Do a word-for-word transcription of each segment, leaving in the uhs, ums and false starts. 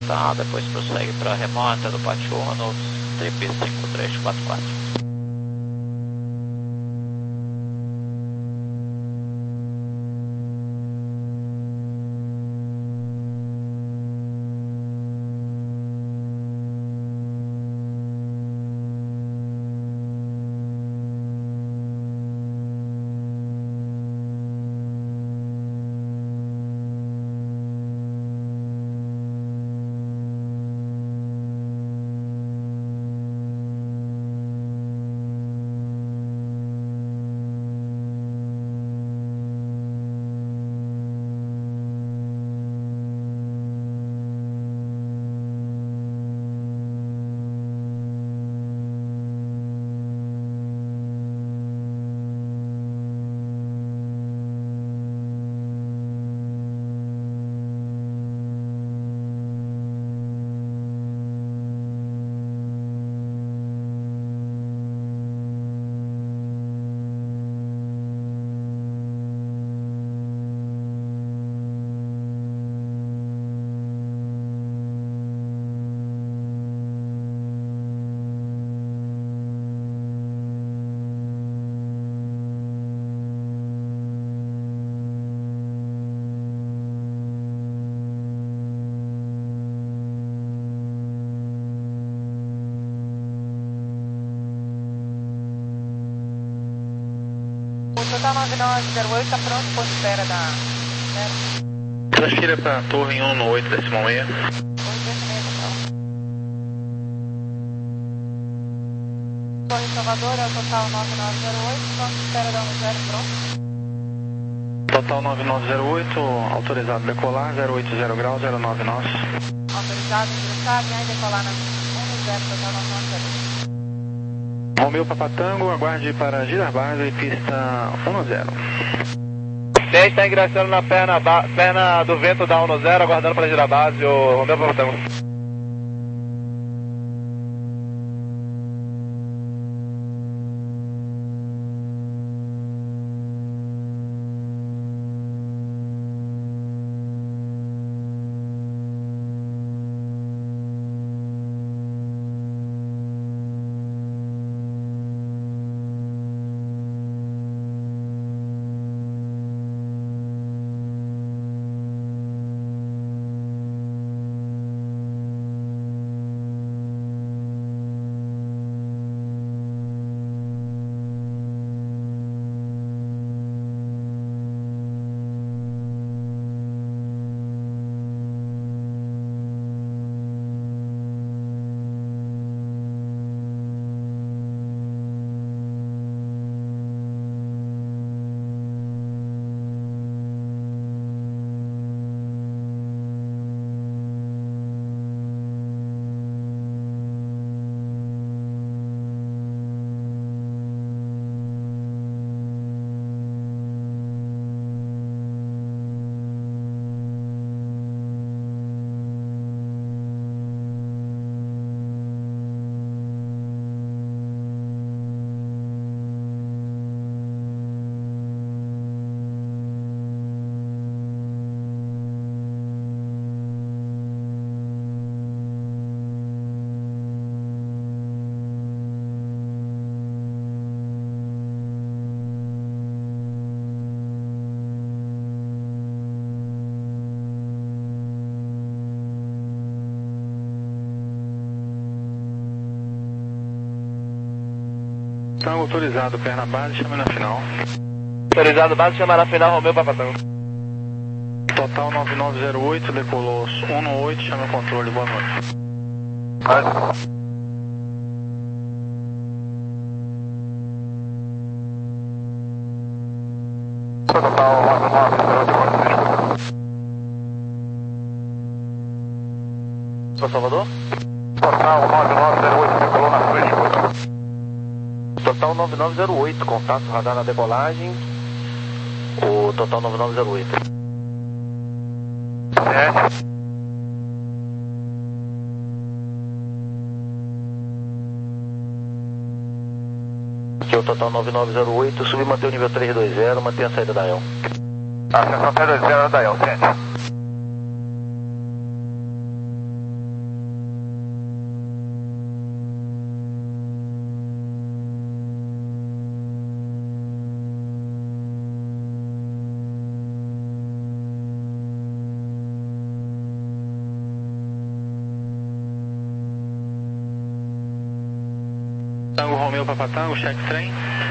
Tá, depois prossegue para remota do Pachorra no trip cinco três quatro quatro. Total nove nove zero oito está pronto, ponto de espera da... Né? Transfira para a torre em um no oito decimal seis. oito decimal seis, então. Torre Salvador é o total nove nove zero oito, ponto de espera da um zero, pronto. Total nove nove zero oito, autorizado decolar, zero oito zero graus, zero nove nós. Autorizado ingressar, né, e decolar na um zero, total nove nove zero oito. Romeu Papatango, aguarde para girar base, pista um zero. dez está ingressando na perna, perna do vento da um zero, aguardando para girar base, o Romeu Papatango. Está autorizado, perna base, chama na final. Autorizado base, chama na final, Romeu Papatango. Total nove nove zero oito, decolou um no oito, chama o controle, boa noite. Vai. Total nove nove zero oito. São Salvador? Total nove nove zero oito, decolou na frente. Total nove nove zero oito, contato radar na decolagem. O total nove nove zero oito. É. Aqui é o total nove nove zero oito, subir, manter o nível três dois zero, manter a saída da E L. Ascensão três dois zero da E L, sente. Tango Romeu Papa Tango, check trem.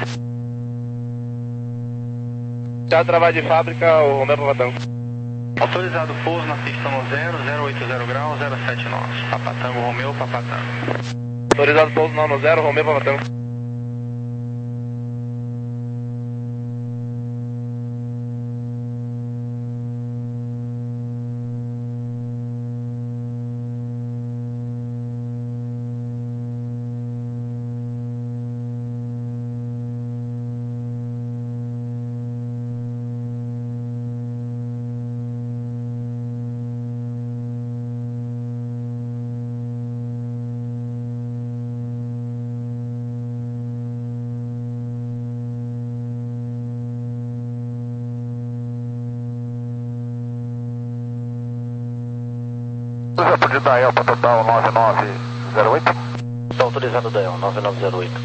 Já trabalho de fábrica, o Romeu Papa Tango. Autorizado pouso na pista no zero, zero oito zero graus, zero sete nós. Papa Tango Romeu Papa Tango. Autorizado pouso não no zero, Romeu Papa Tango. Exemplo de Dael para total nove nove zero oito. Está autorizado Dael, nove nove zero oito.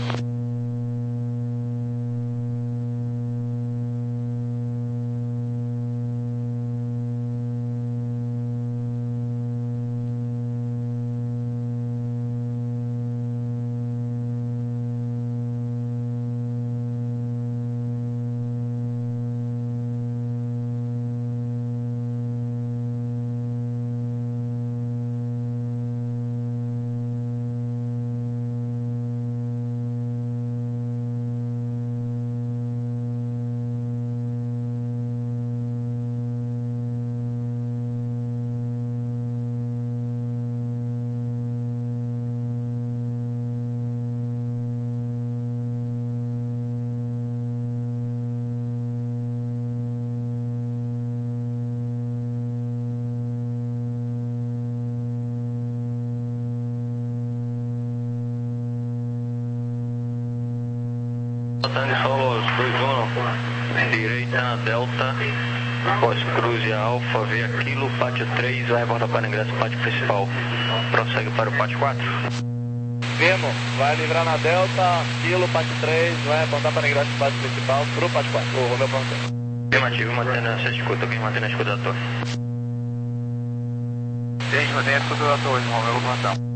Tango Solos dois um, direita na Delta, pós-cruze Alfa, via Kilo, pátio três, vai voltar para o ingresso pátio principal. Prossegue para o pátio quatro. Firmo, vai livrar na Delta, Kilo, pátio três, vai apontar para o ingresso do pátio principal, para o pátio quatro, o Romeu Papa Tango. Afirmativo, mantendo essa escuta, quem mantém a escuta da torre. Gente, mantém a escuta da torre, Romeu Papa Tango.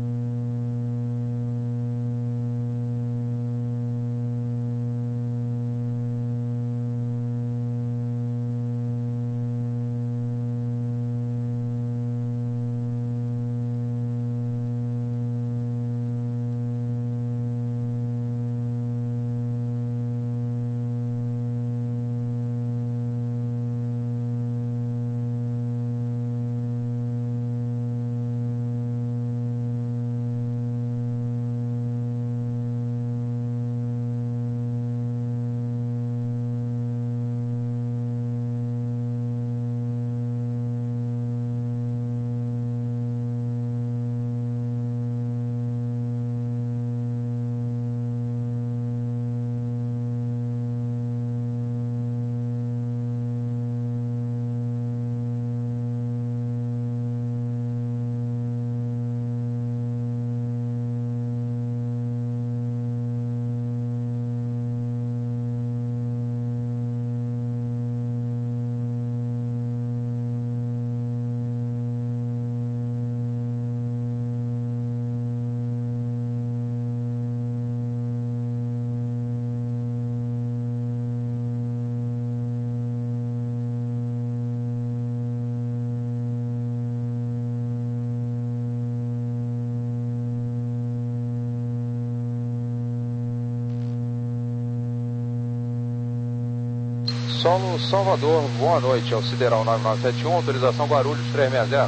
Solo Salvador, boa noite, ao Sideral nove nove sete um, autorização Guarulhos três seis zero.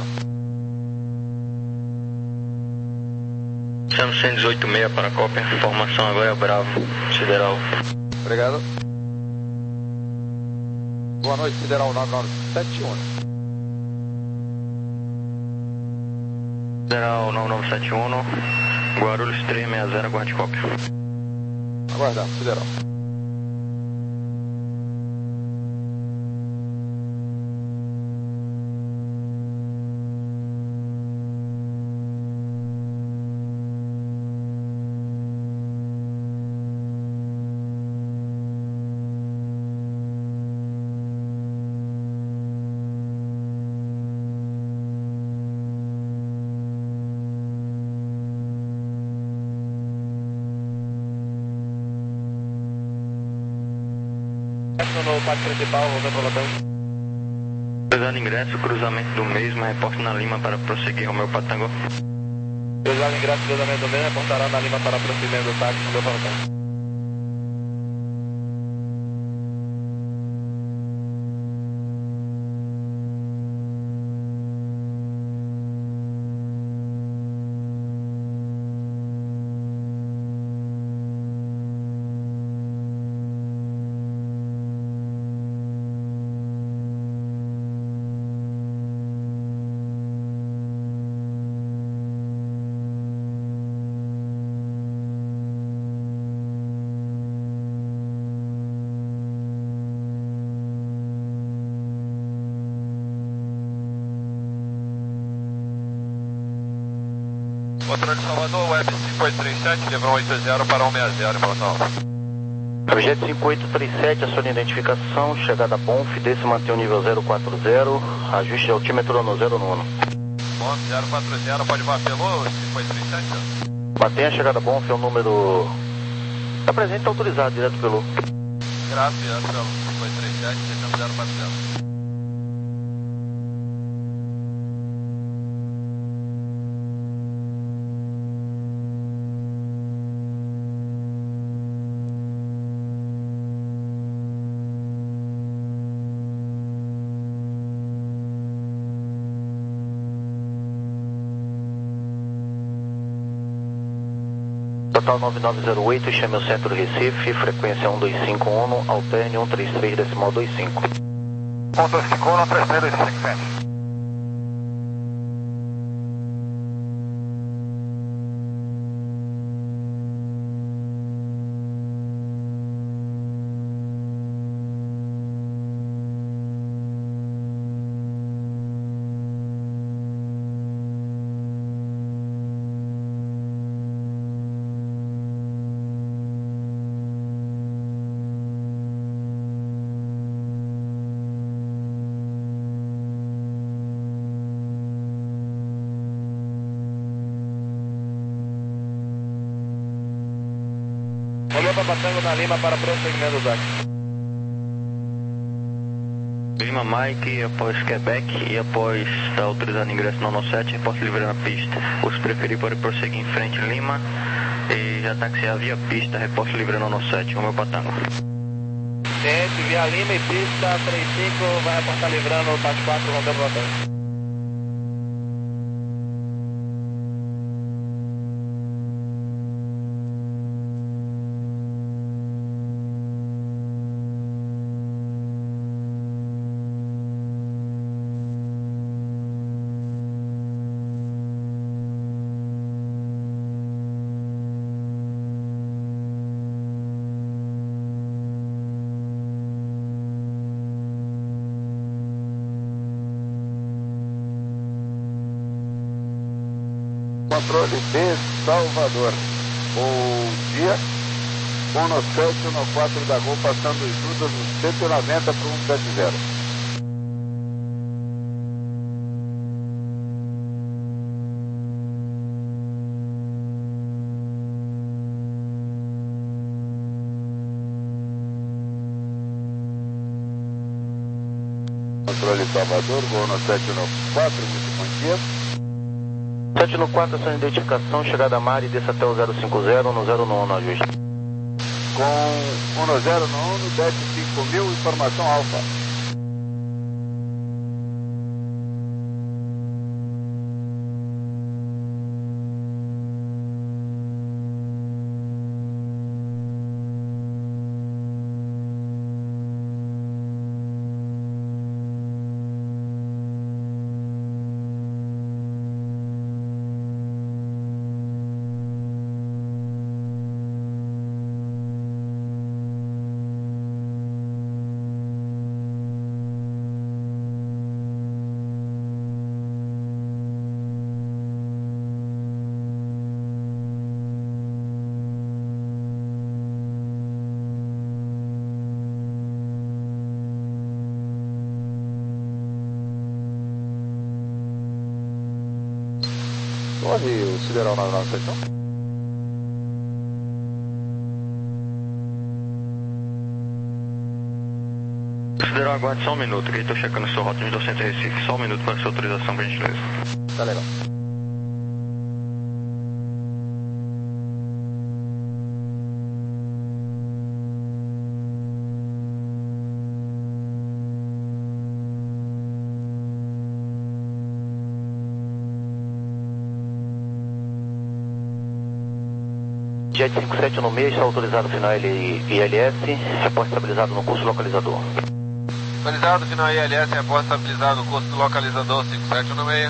Chamo cento e dezoito seis para a cópia, informação agora é Bravo, Sideral. Obrigado. Boa noite, Sideral nove nove sete um. Sideral nove nove sete um, Guarulhos três seis zero, aguarde cópia. Aguardar, Sideral. indo no pátio principal, voltando para o hotel. Autorizado ingresso, cruzamento do mesmo, reporte na Lima para prosseguir Romeu Patango. Autorizado ingresso, cruzamento do mesmo, reportará na Lima para prosseguir do táxi, Romeu Patango. Controle de Salvador, Web cinco oito três sete, levou oito zero para um seis zero, Portal. Projeto cinco oito três sete, a sua identificação, chegada a Bonf, desce e mantém o nível zero quatro zero, ajuste altímetro no zero nono. Bonf zero quatro zero, pode voar pelo cinco oito três sete? Mantenha a chegada a Bonf, é o número... Está presente, está autorizado, direto pelo... Graças pelo cinco oito três sete, descendo zero quatro zero. Total nove nove zero oito, chame o centro Recife, frequência um dois cinco um, alterne um três três decimal dois cinco. um dois cinco um, três três dois cinco, sete. Romeu Patango na Lima para prosseguimento do táxi. Lima Mike, após Quebec e após estar autorizado ingresso no nono sete, reporte livre na pista. Ou se preferir, pode prosseguir em frente em Lima e já taxiar via pista, reporte livre no nono sete, Romeu Patango. Gente, via Lima e pista trinta e cinco, vai reportar livrando o táxi quatro, Romeu Patango. Controle de Salvador. Bom dia. um no sete, um no quatro da Gol, passando Judas no cento e noventa para um sete zero. Controle Salvador, Gol no sete no quatro, muito bom dia. sete no quatro, essa identificação, chegada a Mari, desça até o zero cinco zero, no zero nono, ajuste. Com um no zero nono, desce cinco mil, informação alfa. Corre o Sideral nove nove sete um. Sideral, aguarde só um minuto, que eu estou checando o seu rota de mil duzentos Recife. Só um minuto para sua autorização, por gentileza. Tá legal. Jet cinco sete no meio, está autorizado final I L S, reporte estabilizado no curso localizador. Autorizado final I L S, reporte estabilizado no curso localizador cinco sete no meio.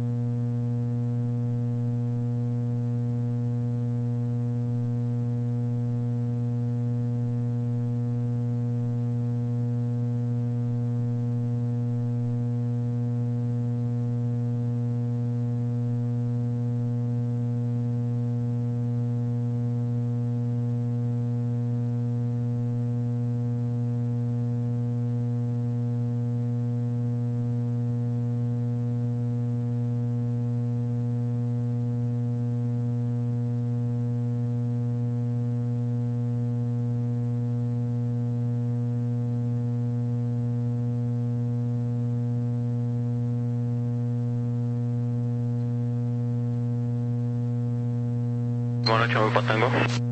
Boa noite, Alô Patango.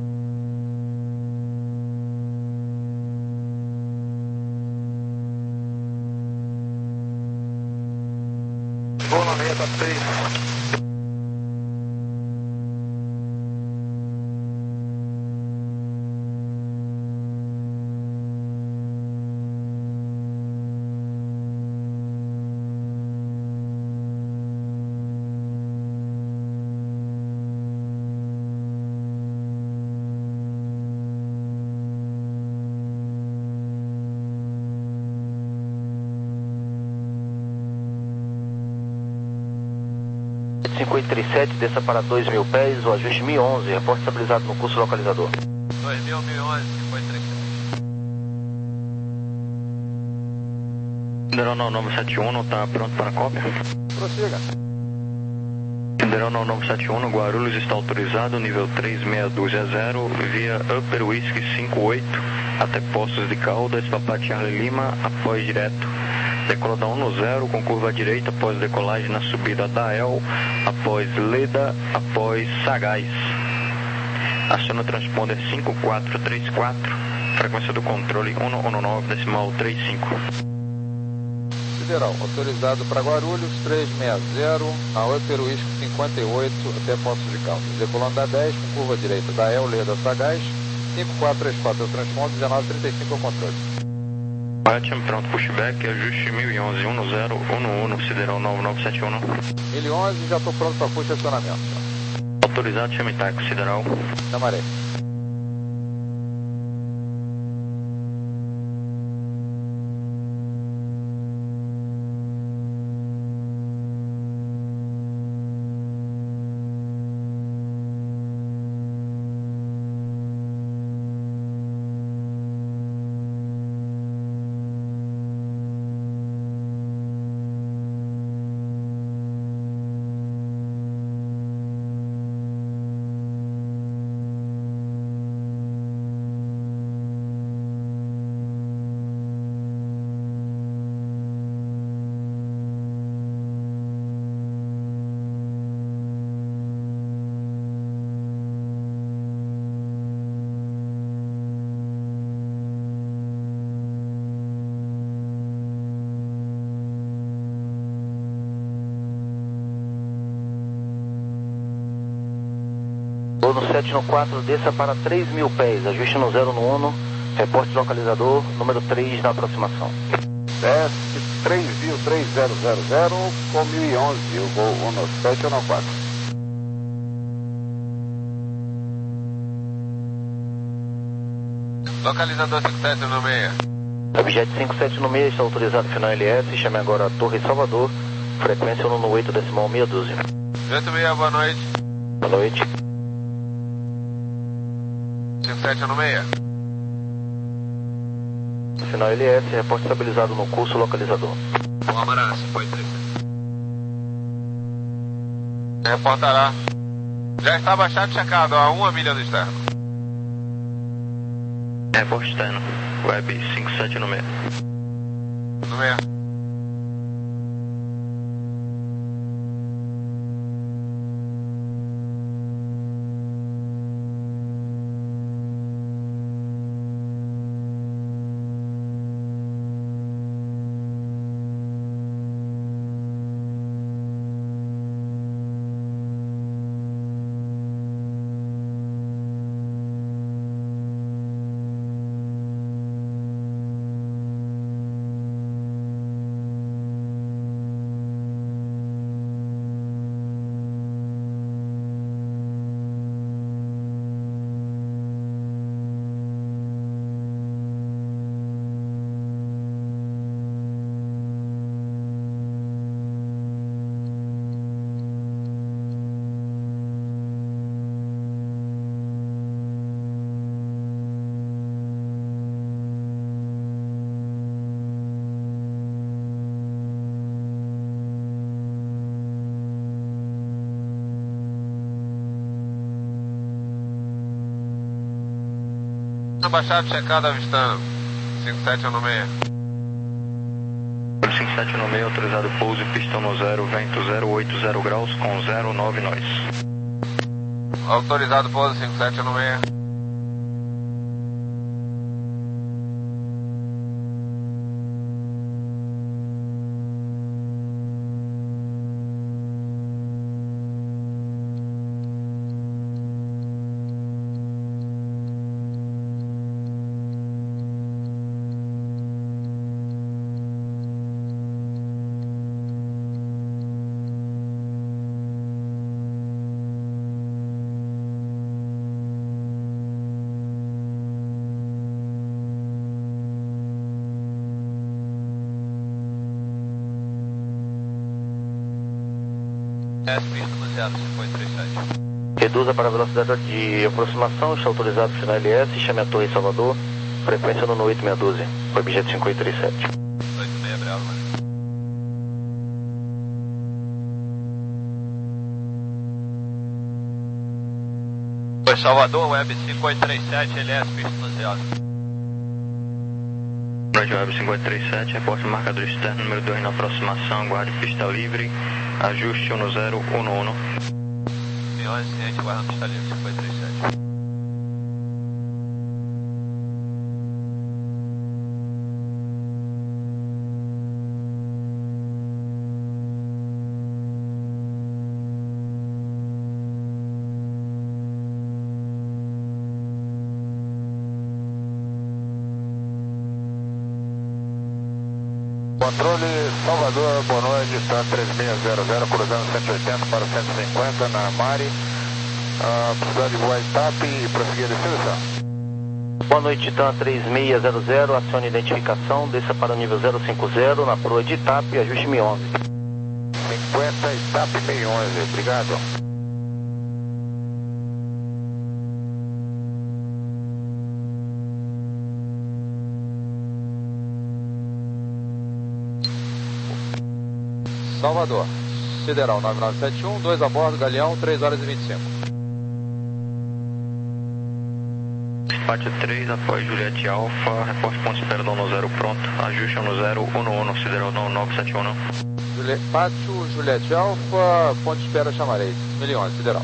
Boa na meia, tá três. cinco oito três sete, desça para dois mil pés, o ajuste mil e onze, reporte estabilizado no curso localizador. dois mil, mil e onze, cinco oito três sete. Sideral nove sete um, está pronto para cópia? Prossiga. Sideral nove sete um, Guarulhos está autorizado, nível três seis dois zero, via Upper Whisky cinco oito, até Poços de Caldas, Papa Charlie Lima, após direto. Decola da um no zero, com curva à direita, após decolagem na subida da El, após Leda, após Sagaz. Aciona o transponder cinco quatro três quatro, frequência do controle um um nove decimal trinta e cinco. Sideral, autorizado para Guarulhos, três seis zero, a Upper Whisky cinquenta e oito, até Poços de Caldas. Decolando da dez, com curva à direita da El, Leda, Sagaz, cinco quatro três quatro é o transponder, dezenove trinta e cinco é o controle. Ótimo, pronto, pushback, ajuste mil e onze, um zero um um, Sideral nove nove sete um. mil e onze, já estou pronto para push acionamento. Autorizado, chame táxi, Sideral. Chamarei. Vou no sete no quatro, desça para três mil pés, ajuste no zero no um, reporte localizador, número três na aproximação. Desce três mil três zero zero zero com mil e onze, o voo um no sete no quatro. Localizador cinco sete no meio. Objeto cinco sete no meio, está autorizado final L S, chame agora a Torre Salvador, frequência um no oito decimal meia dúzia. oito meia, boa noite. Boa noite. cinco sete no meio. Final L S, reporte estabilizado no curso localizador. Bom abraço, cinco oito três sete. Reportará. Já está baixado e checado a uma milha do externo. Reporte externo, Web cinco sete no meio. No meio. Baixado, checado, avistando. cinco sete no meio. cinco sete no meio, autorizado pouso, pistão no zero, vento zero oito zero graus com zero nove nós. Autorizado pouso, cinco sete no meio. Reduza para a velocidade de aproximação, está autorizado final L S, chame a Torre Salvador, frequência no oito seis um dois, objeto cinco oito três sete. oito seis, Bravo, mano. Foi Salvador, Web cinco oito três sete, L S, pista no zero. Web cinco oito três sete, reporte marcador externo, número dois na aproximação, aguarde pista livre, ajuste um zero um um. Milhões, ciente, guarda pista livre, cinco oito três sete. Controle Salvador, boa noite, está três seis zero zero, cruzando cento e oitenta para cento e cinquenta na Mari. Uh, precisando de voar TAP e prosseguir a descida. Boa noite, Titan três seis zero zero, acione identificação, desça para o nível zero cinco zero, na proa de TAP, ajuste M onze. cinquenta e TAP seis onze, obrigado. Salvador, Sideral nove nove sete um, dois a bordo, Galeão, três horas e vinte e cinco. Pátio três, após Juliette Alfa, reporte ponto de espera do no zero pronto, ajuste no zero um um, Sideral nove sete um. Juliette, Pátio, Juliette Alfa, ponto de espera chamarei, milhões, Sideral.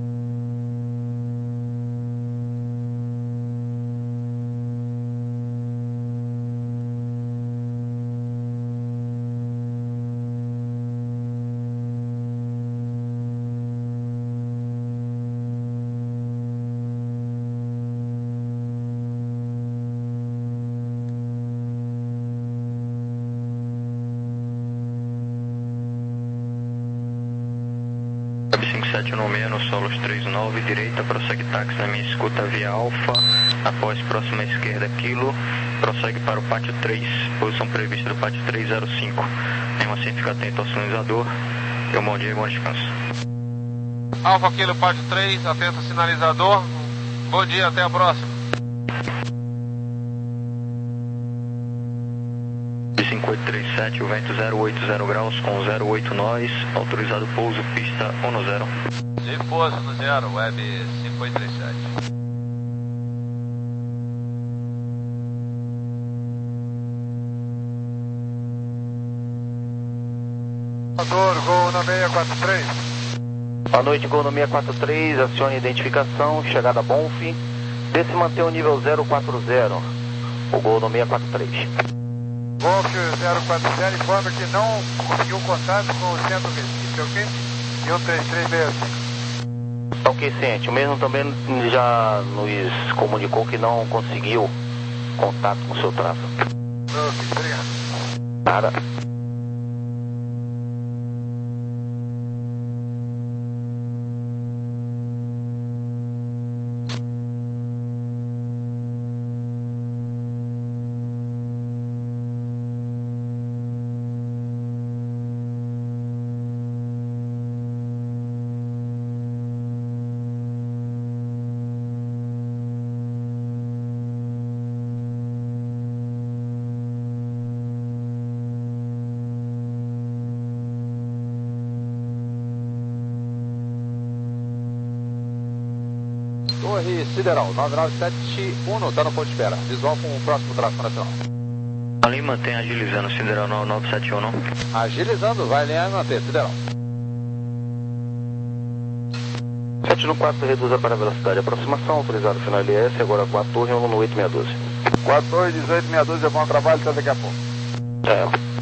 cinco sete um seis no Solos três nove, direita, prossegue táxi na minha escuta via Alfa, após próxima esquerda Kilo, prossegue para o Pátio três, posição prevista do Pátio três zero cinco. Mesmo assim, fica atento ao sinalizador. E um bom dia e bom descanso. Alfa Kilo, Pátio três, atento ao sinalizador. Bom dia, até a próxima. cinco oito três sete, o vento zero oito zero graus com zero oito nós, autorizado pouso, pista um no zero. Livre pouso no zero, Web cinco oito três sete. Salvador, Gol no seis quatro três. Boa noite, Gol no seis quatro três, acione identificação, chegada a Bonf. Desce manter o nível zero quatro zero, o Gol no seis quatro três. Golf zero quatro zero informa que não conseguiu contato com o centro Recife, ok? E um três três seis cinco. Ok, ciente. O mesmo também já nos comunicou que não conseguiu contato com o seu tráfego. Ok, obrigado. Nada. Torre Sideral, nove nove sete um, está no ponto de espera. Visual com o próximo tráfego nacional. Ali mantém agilizando, Sideral nove nove sete um. Agilizando, vai alinhar e manter, Sideral. sete um quatro, reduza para a velocidade de aproximação, autorizado final L S, agora com a torre um no oito seis um dois. quatro dois um oito seis dois, é bom trabalho, até daqui a pouco. É.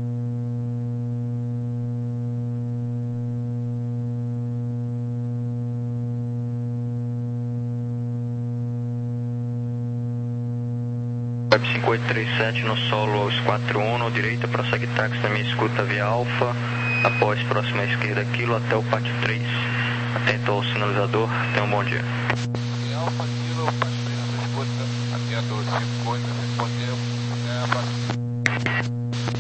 Web cinco oito três sete no solo aos quatro um, direita, prossegue táxi na minha escuta via Alfa, após próxima esquerda quilo até o pátio três. Atento ao sinalizador, tenha um bom dia. Alfa, quilo, pátio três na sua escuta, atento ao circuito, respondemos, até a próxima.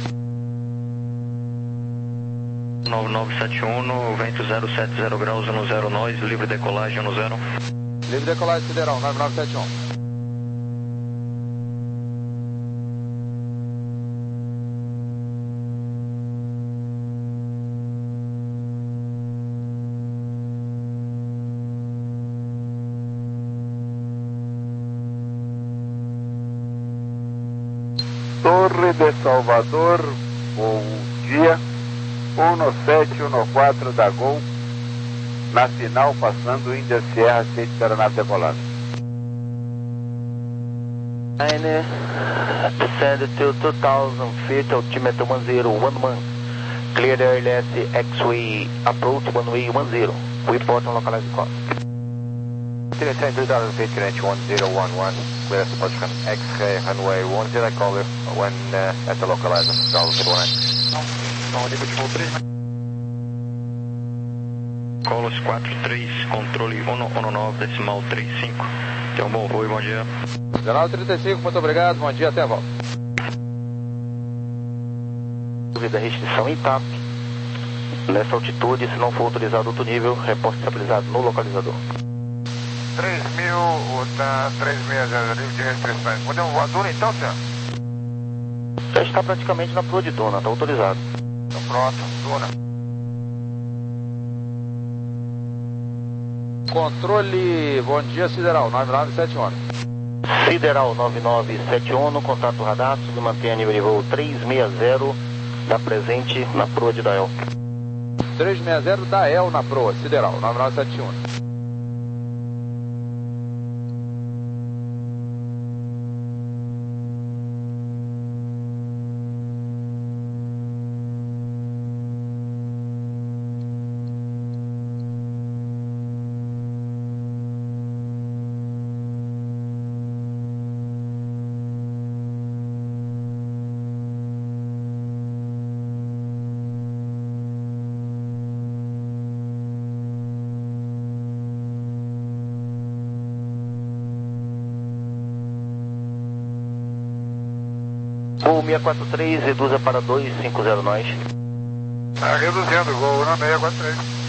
nove nove sete um, no vento zero sete zero graus no zero nós, livre decolagem no zero. Livre decolagem Sideral, nove nove sete um. Torre de Salvador, bom dia. um no sete, um no quatro da Gol. Na final, passando Índia Sierra, aceite aeronave decolada. Nine, descend to two thousand feet, altimeter one zero one one. Clear the L S X-Way approach runway one zero. Report on localized cost. Descend two thousand feet, Greenwich one zero one one. Clear approach from X-Ray runway one zero, call you when uh, at the localizer. Colos quatro três, controle um um nove, decimal trinta e cinco. Tenha um bom voo e bom dia. Jornal trinta e cinco, muito obrigado, bom dia, até a volta. Dúvida restrição em T A P. Nessa altitude, se não for autorizado outro nível, reporte estabilizado no localizador. três mil, tá três seis zero, livre de restrições. Podemos voar Duna então, senhor? Já está praticamente na proa de Duna, está autorizado. Então pronto, Duna. Controle, bom dia Sideral, nove nove sete um. Sideral nove nove sete um, no contato radar, submantenha nível de voo três seis zero, da presente na proa de Dael. três seis zero da E L na proa, Sideral, nove nove sete um. Gol seis quatro três, reduza para dois cinco zero nós. Tá reduzindo, Gol no seis quatro três.